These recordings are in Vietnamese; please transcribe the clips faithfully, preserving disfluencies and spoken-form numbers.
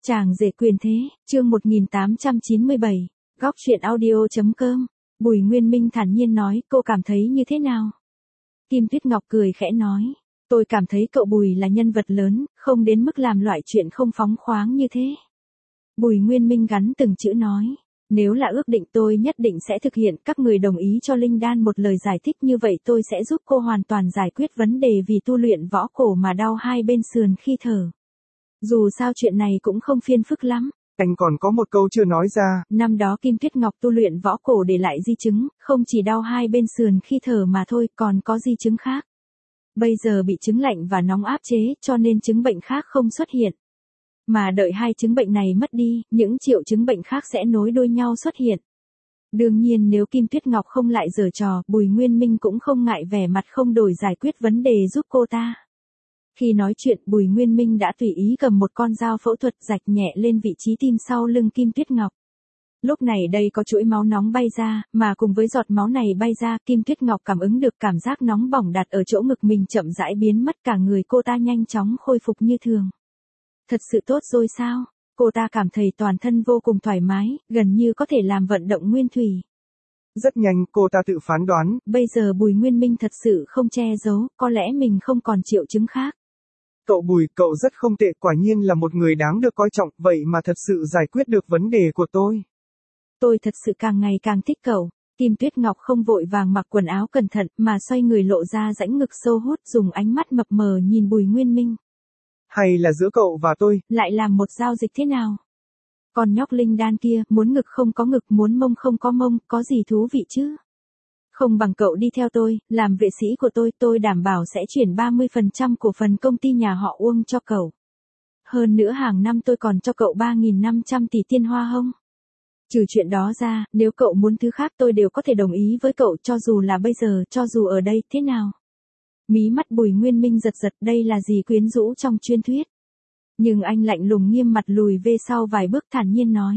Chàng rể quyền thế, chương một nghìn tám trăm chín mươi bảy, góc truyện audio.com. Bùi Nguyên Minh thản nhiên nói, cô cảm thấy như thế nào? Kim Tuyết Ngọc cười khẽ nói, tôi cảm thấy cậu Bùi là nhân vật lớn, không đến mức làm loại chuyện không phóng khoáng như thế. Bùi Nguyên Minh gắn từng chữ nói, nếu là ước định tôi nhất định sẽ thực hiện, các người đồng ý cho Linh Đan một lời giải thích như vậy tôi sẽ giúp cô hoàn toàn giải quyết vấn đề vì tu luyện võ cổ mà đau hai bên sườn khi thở. Dù sao chuyện này cũng không phiền phức lắm. Anh còn có một câu chưa nói ra. Năm đó Kim Tuyết Ngọc tu luyện võ cổ để lại di chứng, không chỉ đau hai bên sườn khi thở mà thôi, còn có di chứng khác. Bây giờ bị chứng lạnh và nóng áp chế, cho nên chứng bệnh khác không xuất hiện. Mà đợi hai chứng bệnh này mất đi, những triệu chứng bệnh khác sẽ nối đuôi nhau xuất hiện. Đương nhiên nếu Kim Tuyết Ngọc không lại giở trò, Bùi Nguyên Minh cũng không ngại vẻ mặt không đổi giải quyết vấn đề giúp cô ta. Khi nói chuyện, Bùi Nguyên Minh đã tùy ý cầm một con dao phẫu thuật rạch nhẹ lên vị trí tim sau lưng Kim Tuyết Ngọc. Lúc này đây có chuỗi máu nóng bay ra, mà cùng với giọt máu này bay ra, Kim Tuyết Ngọc cảm ứng được cảm giác nóng bỏng đặt ở chỗ ngực mình chậm rãi biến mất, cả người cô ta nhanh chóng khôi phục như thường. Thật sự tốt rồi sao? Cô ta cảm thấy toàn thân vô cùng thoải mái, gần như có thể làm vận động nguyên thủy. Rất nhanh, cô ta tự phán đoán. Bây giờ Bùi Nguyên Minh thật sự không che giấu, có lẽ mình không còn triệu chứng khác. Cậu Bùi, cậu rất không tệ, quả nhiên là một người đáng được coi trọng, vậy mà thật sự giải quyết được vấn đề của tôi. Tôi thật sự càng ngày càng thích cậu. Kim Tuyết Ngọc không vội vàng mặc quần áo cẩn thận, mà xoay người lộ ra rãnh ngực sâu hút, dùng ánh mắt mập mờ nhìn Bùi Nguyên Minh. Hay là giữa cậu và tôi? Lại làm một giao dịch thế nào? Còn nhóc Linh Đan kia, muốn ngực không có ngực, muốn mông không có mông, có gì thú vị chứ? Không bằng cậu đi theo tôi, làm vệ sĩ của tôi, tôi đảm bảo sẽ chuyển ba mươi phần trăm cổ phần công ty nhà họ Uông cho cậu. Hơn nữa hàng năm tôi còn cho cậu ba nghìn năm trăm tỷ tiền hoa hông. Trừ chuyện đó ra, nếu cậu muốn thứ khác tôi đều có thể đồng ý với cậu, cho dù là bây giờ, cho dù ở đây, thế nào? Mí mắt Bùi Nguyên Minh giật giật, đây là gì quyến rũ trong truyền thuyết. Nhưng anh lạnh lùng nghiêm mặt lùi về sau vài bước thản nhiên nói.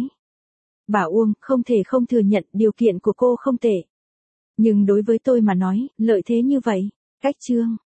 Bà Uông, không thể không thừa nhận điều kiện của cô không tệ. Nhưng đối với tôi mà nói, lợi thế như vậy, cách chương.